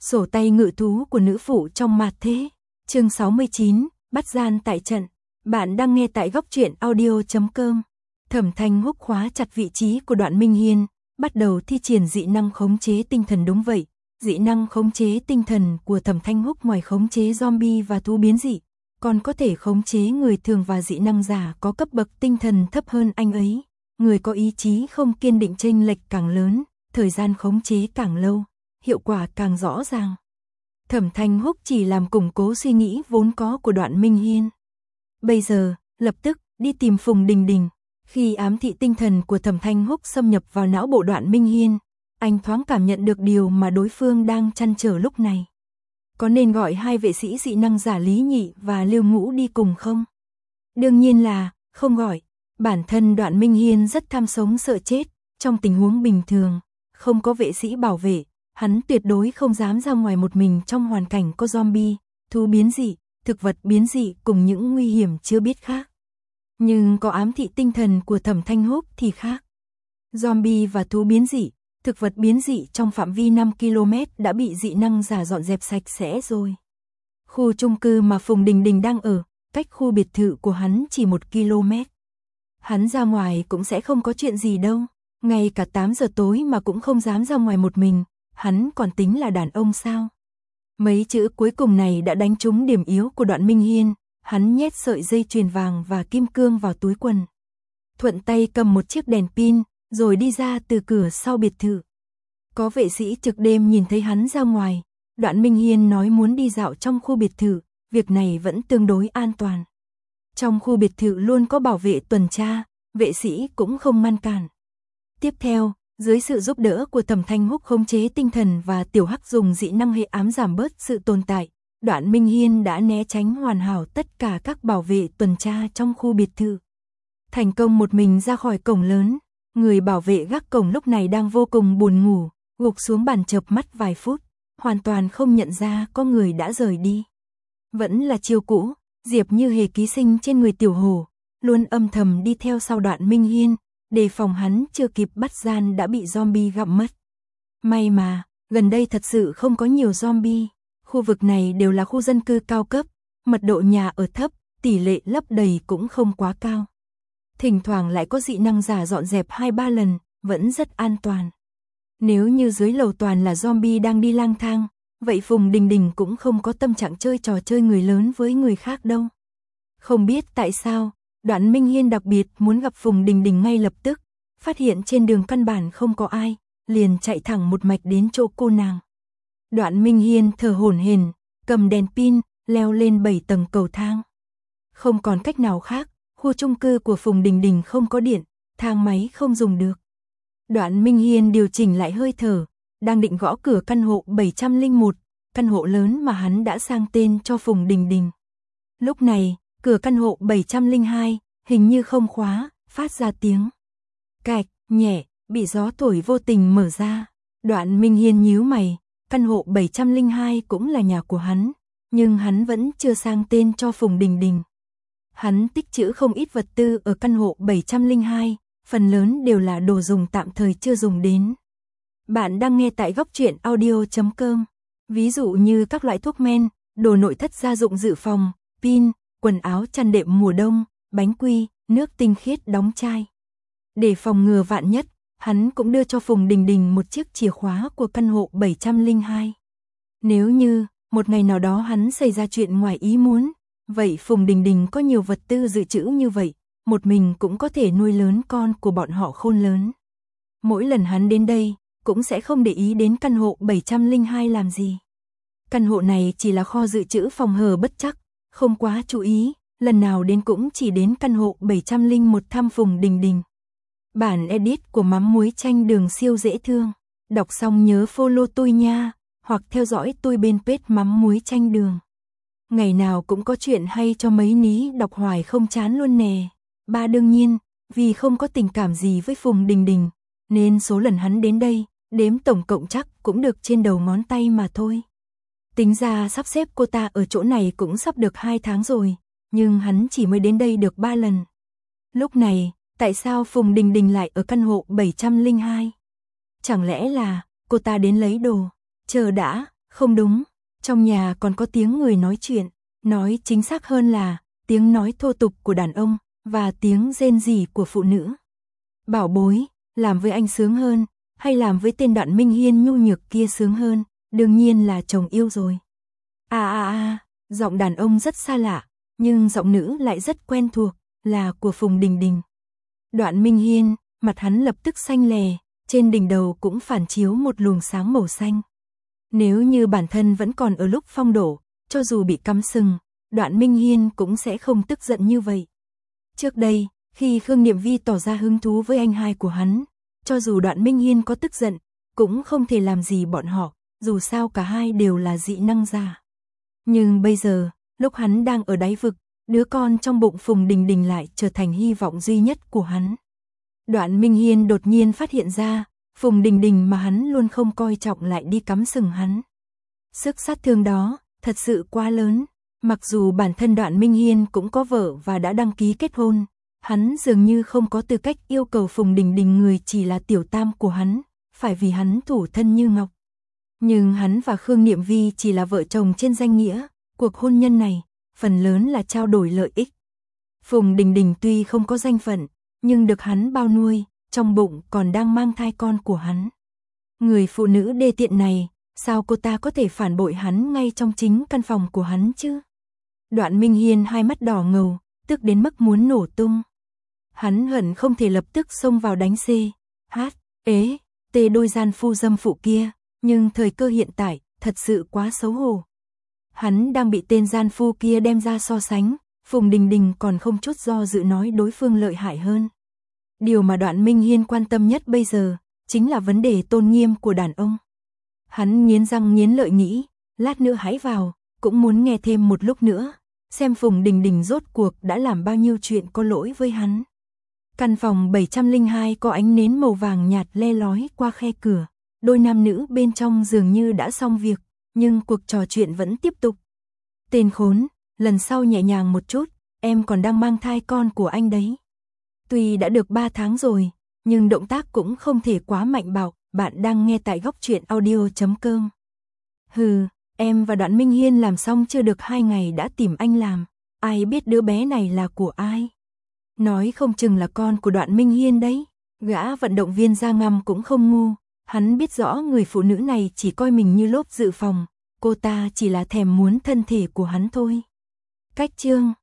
Sổ tay ngự thú của nữ phụ trong mạt thế. Chương 69, bắt gian tại trận. Bạn đang nghe tại góc truyện audio.com. Thẩm Thanh Húc khóa chặt vị trí của Đoạn Minh Hiên, bắt đầu thi triển dị năng khống chế tinh thần. Đúng vậy, dị năng khống chế tinh thần của Thẩm Thanh Húc ngoài khống chế zombie và thú biến dị, còn có thể khống chế người thường và dị năng giả có cấp bậc tinh thần thấp hơn anh ấy. Người có ý chí không kiên định chênh lệch càng lớn, thời gian khống chế càng lâu, hiệu quả càng rõ ràng. Thẩm Thanh Húc chỉ làm củng cố suy nghĩ vốn có của Đoạn Minh Hiên. Bây giờ, lập tức, đi tìm Phùng Đình Đình. Khi ám thị tinh thần của Thẩm Thanh Húc xâm nhập vào não bộ Đoạn Minh Hiên, anh thoáng cảm nhận được điều mà đối phương đang trăn trở lúc này. Có nên gọi hai vệ sĩ dị năng giả Lý Nhị và Liêu Ngũ đi cùng không? Đương nhiên là không gọi. Bản thân Đoạn Minh Hiên rất tham sống sợ chết, trong tình huống bình thường, không có vệ sĩ bảo vệ, hắn tuyệt đối không dám ra ngoài một mình trong hoàn cảnh có zombie, thú biến dị, thực vật biến dị cùng những nguy hiểm chưa biết khác. Nhưng có ám thị tinh thần của Thẩm Thanh Húc thì khác. Zombie và thú biến dị, thực vật biến dị trong phạm vi 5 km đã bị dị năng giả dọn dẹp sạch sẽ rồi. Khu chung cư mà Phùng Đình Đình đang ở, cách khu biệt thự của hắn chỉ 1 km. Hắn ra ngoài cũng sẽ không có chuyện gì đâu, ngay cả 8 giờ tối mà cũng không dám ra ngoài một mình, hắn còn tính là đàn ông sao? Mấy chữ cuối cùng này đã đánh trúng điểm yếu của Đoạn Minh Hiên, hắn nhét sợi dây chuyền vàng và kim cương vào túi quần. Thuận tay cầm một chiếc đèn pin, rồi đi ra từ cửa sau biệt thự. Có vệ sĩ trực đêm nhìn thấy hắn ra ngoài, Đoạn Minh Hiên nói muốn đi dạo trong khu biệt thự, việc này vẫn tương đối an toàn. Trong khu biệt thự luôn có bảo vệ tuần tra, vệ sĩ cũng không ngăn cản. Tiếp theo, dưới sự giúp đỡ của Thẩm Thanh Húc khống chế tinh thần và Tiểu Hắc dùng dị năng hệ ám giảm bớt sự tồn tại, Đoạn Minh Hiên đã né tránh hoàn hảo tất cả các bảo vệ tuần tra trong khu biệt thự. Thành công một mình ra khỏi cổng lớn, người bảo vệ gác cổng lúc này đang vô cùng buồn ngủ, gục xuống bàn chợp mắt vài phút, hoàn toàn không nhận ra có người đã rời đi. Vẫn là chiêu cũ, Diệp Như Hề ký sinh trên người Tiểu Hổ, luôn âm thầm đi theo sau Đoạn Minh Hiên, đề phòng hắn chưa kịp bắt gian đã bị zombie gặm mất. May mà, gần đây thật sự không có nhiều zombie, khu vực này đều là khu dân cư cao cấp, mật độ nhà ở thấp, tỷ lệ lấp đầy cũng không quá cao. Thỉnh thoảng lại có dị năng giả dọn dẹp 2-3 lần, vẫn rất an toàn. Nếu như dưới lầu toàn là zombie đang đi lang thang, vậy Phùng Đình Đình cũng không có tâm trạng chơi trò chơi người lớn với người khác đâu. Không biết tại sao, Đoạn Minh Hiên đặc biệt muốn gặp Phùng Đình Đình ngay lập tức, phát hiện trên đường căn bản không có ai, liền chạy thẳng một mạch đến chỗ cô nàng. Đoạn Minh Hiên thở hổn hển, cầm đèn pin, leo lên 7 tầng cầu thang. Không còn cách nào khác, khu chung cư của Phùng Đình Đình không có điện, thang máy không dùng được. Đoạn Minh Hiên điều chỉnh lại hơi thở, đang định gõ cửa căn hộ 701, căn hộ lớn mà hắn đã sang tên cho Phùng Đình Đình. Lúc này, cửa căn hộ 702, hình như không khóa, phát ra tiếng cạch, nhẹ, bị gió thổi vô tình mở ra. Đoạn Minh Hiên nhíu mày, căn hộ 702 cũng là nhà của hắn, nhưng hắn vẫn chưa sang tên cho Phùng Đình Đình. Hắn tích trữ không ít vật tư ở căn hộ 702, phần lớn đều là đồ dùng tạm thời chưa dùng đến. Bạn đang nghe tại góc truyện audio.com, ví dụ như các loại thuốc men, đồ nội thất gia dụng dự phòng, pin, quần áo chăn đệm mùa đông, bánh quy, nước tinh khiết đóng chai. Để phòng ngừa vạn nhất, hắn cũng đưa cho Phùng Đình Đình một chiếc chìa khóa của căn hộ 702. Nếu như, một ngày nào đó hắn xảy ra chuyện ngoài ý muốn, vậy Phùng Đình Đình có nhiều vật tư dự trữ như vậy, một mình cũng có thể nuôi lớn con của bọn họ khôn lớn. Mỗi lần hắn đến đây, cũng sẽ không để ý đến căn hộ 702 làm gì. Căn hộ này chỉ là kho dự trữ phòng hờ bất trắc, không quá chú ý, lần nào đến cũng chỉ đến căn hộ 701 thăm Phùng Đình Đình. Bản edit của mắm muối chanh đường siêu dễ thương, đọc xong nhớ follow tôi nha, hoặc theo dõi tôi bên page mắm muối chanh đường. Ngày nào cũng có chuyện hay cho mấy ní đọc hoài không chán luôn nè. Đương nhiên, vì không có tình cảm gì với Phùng Đình Đình, nên số lần hắn đến đây, đếm tổng cộng chắc cũng được trên đầu ngón tay mà thôi. Tính ra sắp xếp cô ta ở chỗ này cũng sắp được 2 tháng rồi, nhưng hắn chỉ mới đến đây được 3 lần. Lúc này, tại sao Phùng Đình Đình lại ở căn hộ 702? Chẳng lẽ là cô ta đến lấy đồ? Chờ đã, Không đúng, trong nhà còn có tiếng người nói chuyện, nói chính xác hơn là tiếng nói thô tục của đàn ông và tiếng rên rỉ của phụ nữ. Bảo bối, làm với anh sướng hơn, hay làm với tên Đoạn Minh Hiên nhu nhược kia sướng hơn? Đương nhiên là chồng yêu rồi. Giọng đàn ông rất xa lạ, nhưng giọng nữ lại rất quen thuộc, là của Phùng Đình Đình. Đoạn Minh Hiên, mặt hắn lập tức xanh lè, trên đỉnh đầu cũng phản chiếu một luồng sáng màu xanh. Nếu như bản thân vẫn còn ở lúc phong độ, cho dù bị cắm sừng, Đoạn Minh Hiên cũng sẽ không tức giận như vậy. Trước đây, khi Khương Niệm Vi tỏ ra hứng thú với anh hai của hắn, cho dù Đoạn Minh Hiên có tức giận, cũng không thể làm gì bọn họ, dù sao cả hai đều là dị năng giả. Nhưng bây giờ, lúc hắn đang ở đáy vực, đứa con trong bụng Phùng Đình Đình lại trở thành hy vọng duy nhất của hắn. Đoạn Minh Hiên đột nhiên phát hiện ra, Phùng Đình Đình mà hắn luôn không coi trọng lại đi cắm sừng hắn. Sức sát thương đó, thật sự quá lớn. Mặc dù bản thân Đoạn Minh Hiên cũng có vợ và đã đăng ký kết hôn, hắn dường như không có tư cách yêu cầu Phùng Đình Đình người chỉ là tiểu tam của hắn, phải vì hắn thủ thân như ngọc. Nhưng hắn và Khương Niệm Vi chỉ là vợ chồng trên danh nghĩa, cuộc hôn nhân này, phần lớn là trao đổi lợi ích. Phùng Đình Đình tuy không có danh phận, nhưng được hắn bao nuôi, trong bụng còn đang mang thai con của hắn. Người phụ nữ đê tiện này, sao cô ta có thể phản bội hắn ngay trong chính căn phòng của hắn chứ? Đoạn Minh Hiên hai mắt đỏ ngầu, tức đến mức muốn nổ tung. Hắn hận không thể lập tức xông vào đánh đôi gian phu dâm phụ kia, nhưng thời cơ hiện tại, thật sự quá xấu hổ. Hắn đang bị tên gian phu kia đem ra so sánh, Phùng Đình Đình còn không chút do dự nói đối phương lợi hại hơn. Điều mà Đoạn Minh Hiên quan tâm nhất bây giờ, chính là vấn đề tôn nghiêm của đàn ông. Hắn nghiến răng nghiến lợi nghĩ, lát nữa hãy vào, cũng muốn nghe thêm một lúc nữa, xem Phùng Đình Đình rốt cuộc đã làm bao nhiêu chuyện có lỗi với hắn. Căn phòng 702 có ánh nến màu vàng nhạt le lói qua khe cửa, đôi nam nữ bên trong dường như đã xong việc, nhưng cuộc trò chuyện vẫn tiếp tục. Tên khốn, lần sau nhẹ nhàng một chút, em còn đang mang thai con của anh đấy. Tuy đã được 3 tháng rồi, nhưng động tác cũng không thể quá mạnh bạo. Bạn đang nghe tại Góc Truyện Audio.com. Hừ, em và Đoạn Minh Hiên làm xong chưa được 2 ngày đã tìm anh làm. Ai biết đứa bé này là của ai? Nói không chừng là con của Đoạn Minh Hiên đấy. Gã vận động viên da ngăm cũng không ngu. Hắn biết rõ người phụ nữ này chỉ coi mình như lốp dự phòng. Cô ta chỉ là thèm muốn thân thể của hắn thôi. Cách chương